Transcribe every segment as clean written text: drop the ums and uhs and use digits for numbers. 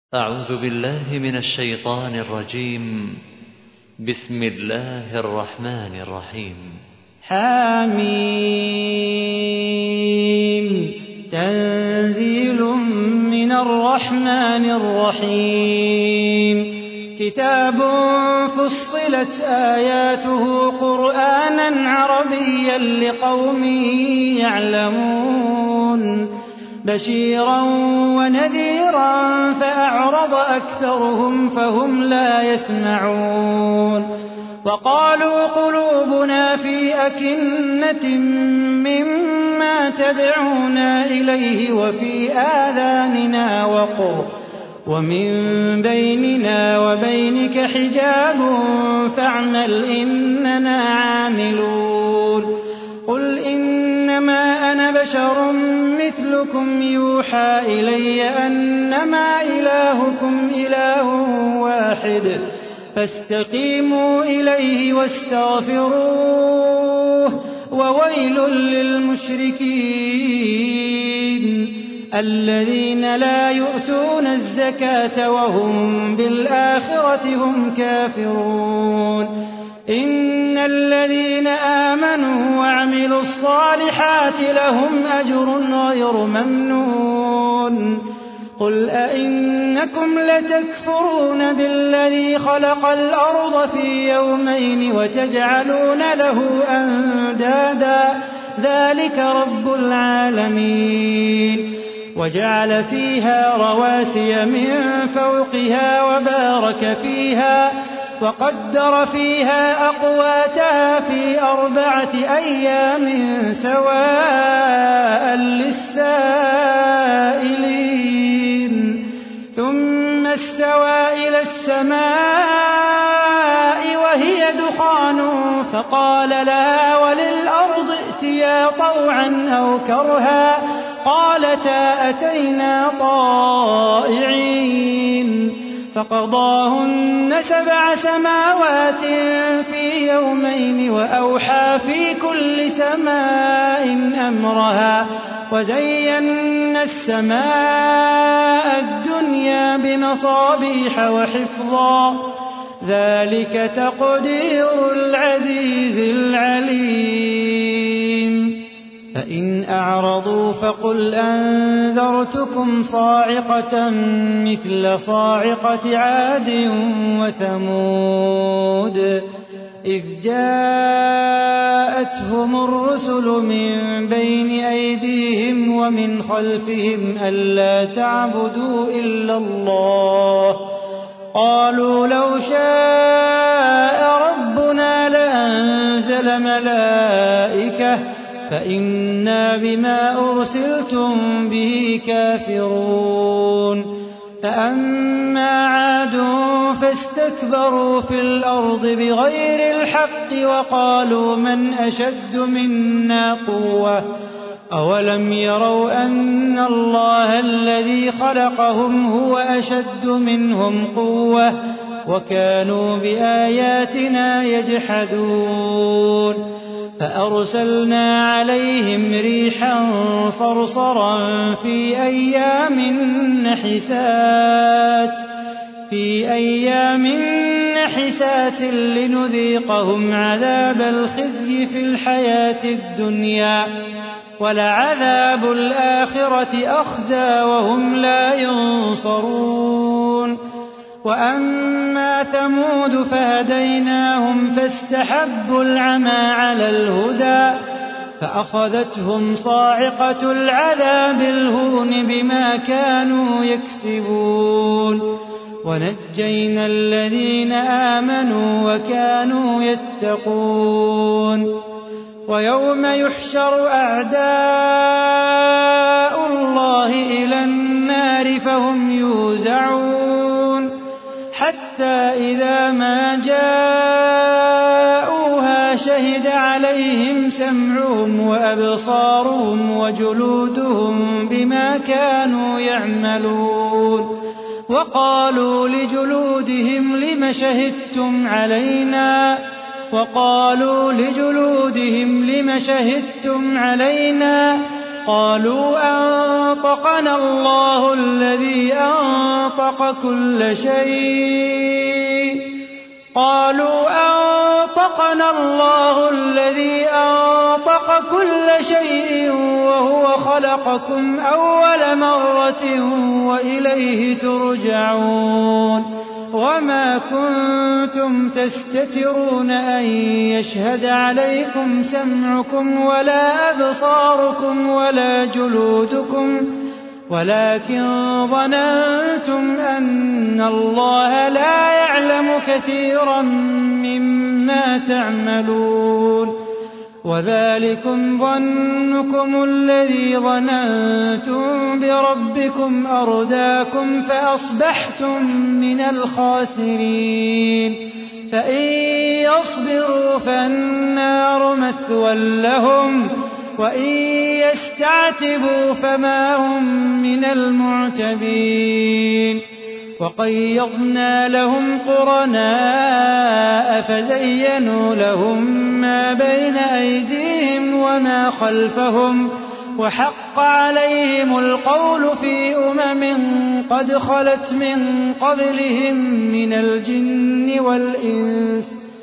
أعوذ بالله من الشيطان الرجيم. بسم الله الرحمن الرحيم. حميم. تنزيل من الرحمن الرحيم. كتاب فصلت آياته قرآنا عربيا لقوم يعلمون بشيرا ونذيرا فأعرض أكثرهم فهم لا يسمعون. وقالوا قلوبنا في أكنة مما تدعونا إليه وفي آذاننا وقر ومن بيننا وبينك حجاب فاعمل إننا عاملون. قل إنما أنا بشر مثلكم يوحى إلي أنما إلهكم إله واحد فاستقيموا إليه واستغفروه وويل للمشركين الذين لا يؤتون الزكاة وهم بالآخرة هم كافرون. إن الذين آمنوا وعملوا الصالحات لهم أجر غير ممنون. قل أئنكم لتكفرون بالذي خلق الأرض في يومين وتجعلون له أندادا ذلك رب العالمين. وجعل فيها رواسي من فوقها وبارك فيها وقدر فيها أقواتها في 4 أيام سواء للسائلين. ثم استوى إلى السماء وهي دخان فقال لها وللأرض ائتيا طوعا أو كرها قالتا أتينا طائعين. فقضاهن 7 سماوات في يومين وأوحى في كل سماء أمرها وزينا السماء الدنيا بمصابيح وحفظا ذلك تقدير العزيز العليم. فإن أعرضوا فقل أنذرتكم صاعقة مثل صاعقة عاد وثمود إذ جاءتهم الرسل من بين أيديهم ومن خلفهم ألا تعبدوا إلا الله قالوا لو شاء ربنا لأنزل ملائكة فإنا بما أرسلتم به كافرون. فأما عاد فاستكبروا في الأرض بغير الحق وقالوا من أشد منا قوة أولم يروا أن الله الذي خلقهم هو أشد منهم قوة وكانوا بآياتنا يجحدون. فأرسلنا عليهم ريحا صرصرا في أيام نحسات لنذيقهم عذاب الخزي في الحياة الدنيا ولعذاب الآخرة أخزى وهم لا ينصرون. وأما ثمود فهديناهم فاستحبوا العمى على الهدى فأخذتهم صاعقة العذاب الهون بما كانوا يكسبون. ونجينا الذين آمنوا وكانوا يتقون. ويوم يحشر أعداء الله إلى النار فهم يوزعون حتى إذا ما جاءوها شهد عليهم سمعهم وأبصارهم وجلودهم بما كانوا يعملون. وقالوا لجلودهم لم شهدتم علينا قالوا أنطقنا الله الذي أنطق كل شيء وهو خلقكم أول مرة وإليه ترجعون وما كنتم تستترون أن يشهد عليكم سمعكم ولا أبصاركم ولا جلودكم ولكن ظننتم أن الله لا يعلم كثيرا مما تعملون وذلكم ظنكم الذي ظننتم بربكم أرداكم فأصبحتم من الخاسرين فإن يصبروا فالنار مثوى لهم وإن يستعتبوا فما هم من المعتبين وقيضنا لهم قرناء فزينوا لهم ما بين أيديهم وما خلفهم وحق عليهم القول في قد خلت من قبلهم من الجن والإنس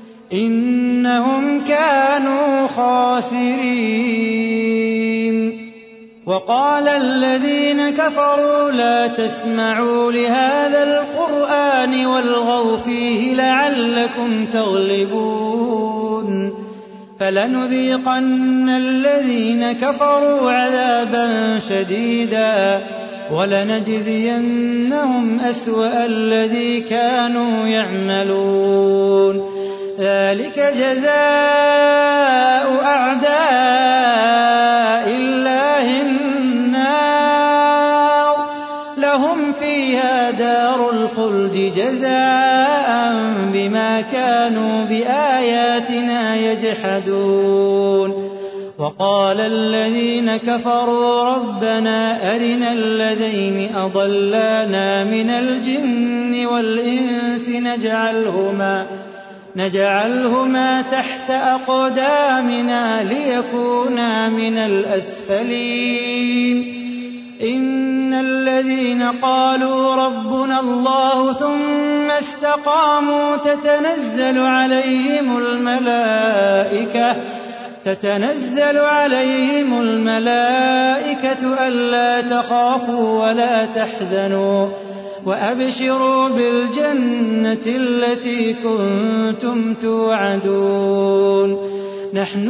إنهم كانوا خاسرين وقال الذين كفروا لا تسمعوا لهذا القرآن والغوا فيه لعلكم تغلبون فلنذيقن الذين كفروا عذابا شديدا ولنجزينهم أسوأ الذي كانوا يعملون ذلك جزاء أعداء الله النار لهم فيها دار الخلد جزاء بما كانوا بآياتنا يجحدون وقال الذين كفروا ربنا أرنا الذين أضلانا من الجن والإنس نجعلهما تحت أقدامنا ليكونا من الأسفلين إن الذين قالوا ربنا الله ثم استقاموا تتنزل عليهم الملائكة ألا تخافوا ولا تحزنوا وأبشروا بالجنة التي كنتم توعدون نحن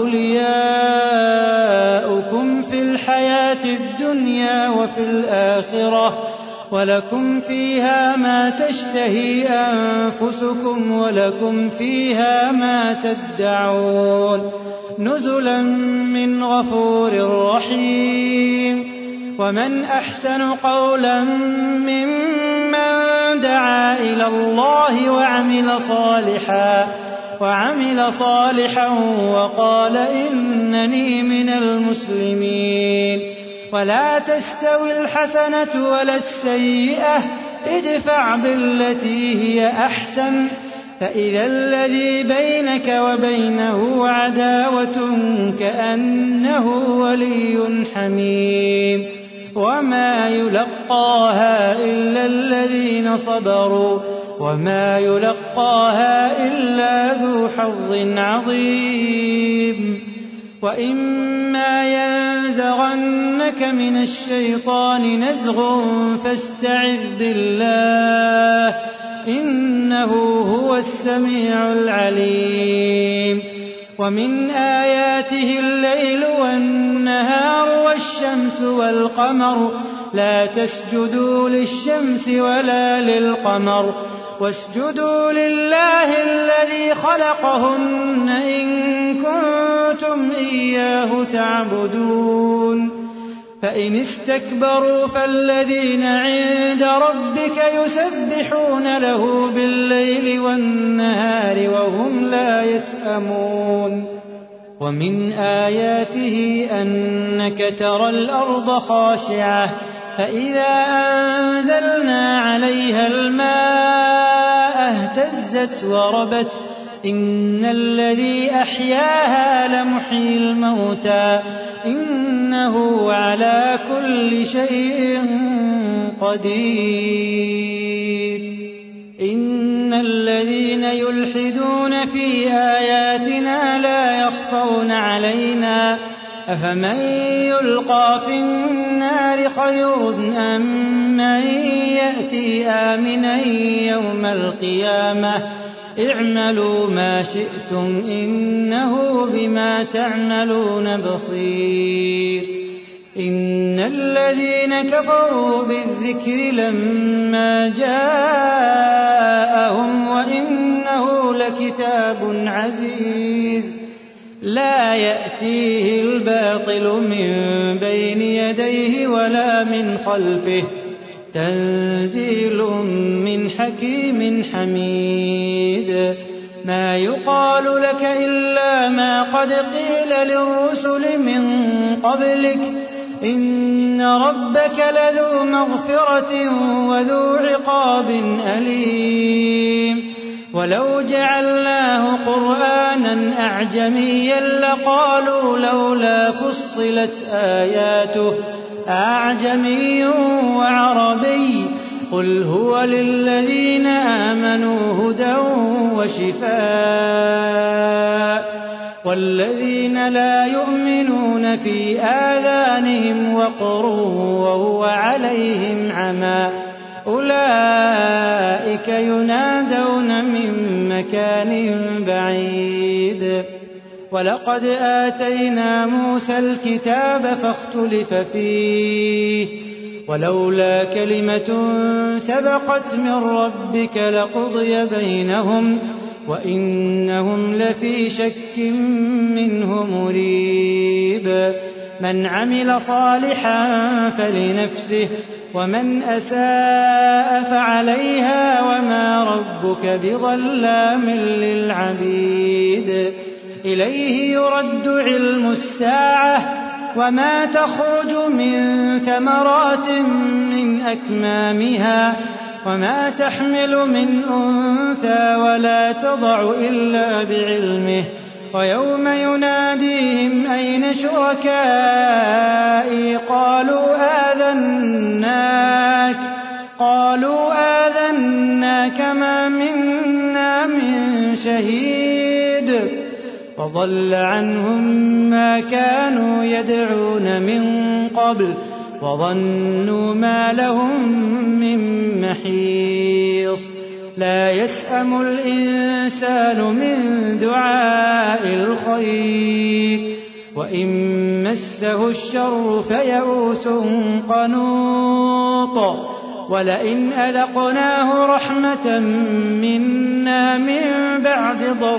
أولياؤكم في الحياة الدنيا وفي الآخرة ولكم فيها ما تشتهي أنفسكم ولكم فيها ما تدعون نزلا من غفور رحيم ومن أحسن قولا ممن دعا إلى الله وعمل صالحا وقال إنني من المسلمين ولا تستوي الحسنة ولا السيئة ادفع بالتي هي أحسن فإذا الذي بينك وبينه عداوة كأنه ولي حميم وما يلقاها إلا الذين صبروا وما يلقاها إلا ذو حظ عظيم وإما ينزغنك من الشيطان نزغ فاستعذ بالله إنه هو السميع العليم ومن آياته الليل والنهار والشمس والقمر لا تسجدوا للشمس ولا للقمر واسجدوا لله الذي خلقهن إن كنتم إياه تعبدون فإن استكبروا فالذين عند ربك يسبحون له بالليل والنهار وهم لا يسأمون ومن آياته أنك ترى الأرض خاشعة فإذا أنزلنا عليها الماء اهتزت وربت إن الذي أحياها لمحيي الموتى إنه على كل شيء قدير. إن الذين يلحدون في آياتنا لا يخفون علينا أفمن يلقى في النار خير أم من يأتي آمنا يوم القيامة اعملوا ما شئتم إنه بما تعملون بصير. إن الذين كفروا بالذكر لما جاءهم وإنه لكتاب عزيز لا يأتيه الباطل من بين يديه ولا من خلفه تنزيل من حكيم حميد. ما يقال لك إلا ما قد قيل للرسل من قبلك إن ربك لذو مغفرة وذو عقاب أليم. ولو جعلناه قرآنا أعجميا لقالوا لولا فصلت آياته أعجمي وعربي قل هو للذين آمنوا هدى وشفاء والذين لا يؤمنون في آذانهم وقر وهو عليهم عمى أولئك ينادون من مكان بعيد. ولقد آتينا موسى الكتاب فاختلف فيه ولولا كلمة سبقت من ربك لقضي بينهم وإنهم لفي شك منه مريب. من عمل صالحا فلنفسه ومن أساء فعليها وما ربك بظلام للعبيد. إليه يرد علم الساعة وما تخرج من ثمرات من أكمامها وما تحمل من أنثى ولا تضع إلا بعلمه ويوم يناديهم أين شركائي قالوا آذناك ما منا من شهيد وضل عنهم ما كانوا يدعون من قبل وظنوا ما لهم من محيص. لا يسأم الإنسان من دعاء الخير وإن مسه الشر فيئوس قنوط. ولئن أذقناه رحمة منا من بعد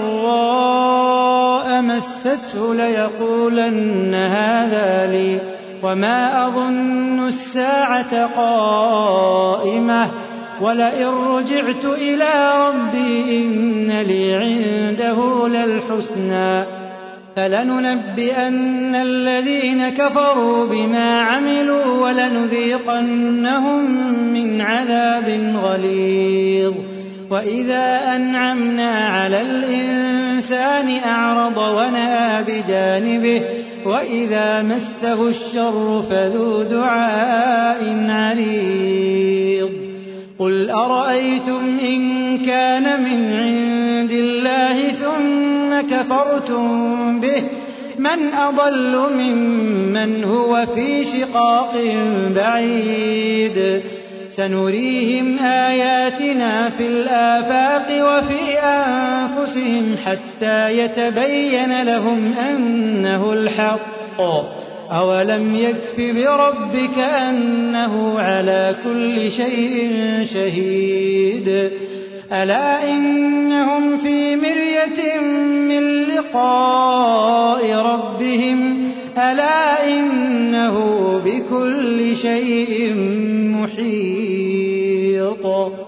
ضراء مسته ليقولن هذا لي وما أظن الساعة قائمة ولئن رجعت إلى ربي إن لي عنده للحسنى فلننبئن الذين كفروا بما عملوا ولنذيقنهم من عذاب غليظ. وإذا أنعمنا على الإنسان أعرض ونأى بجانبه وإذا مسه الشر فذو دعاء عريض. قل أرأيتم إن كان من عند الله ثم كفرتم به من أضل ممن هو في شقاق بعيد. سنريهم آياتنا في الآفاق وفي أنفسهم حتى يتبين لهم أنه الحق. أولم يكف بربك أنه على كل شيء شهيد. ألا إنهم في مرية من لقاء ربهم ألا إنه بكل شيء محيط.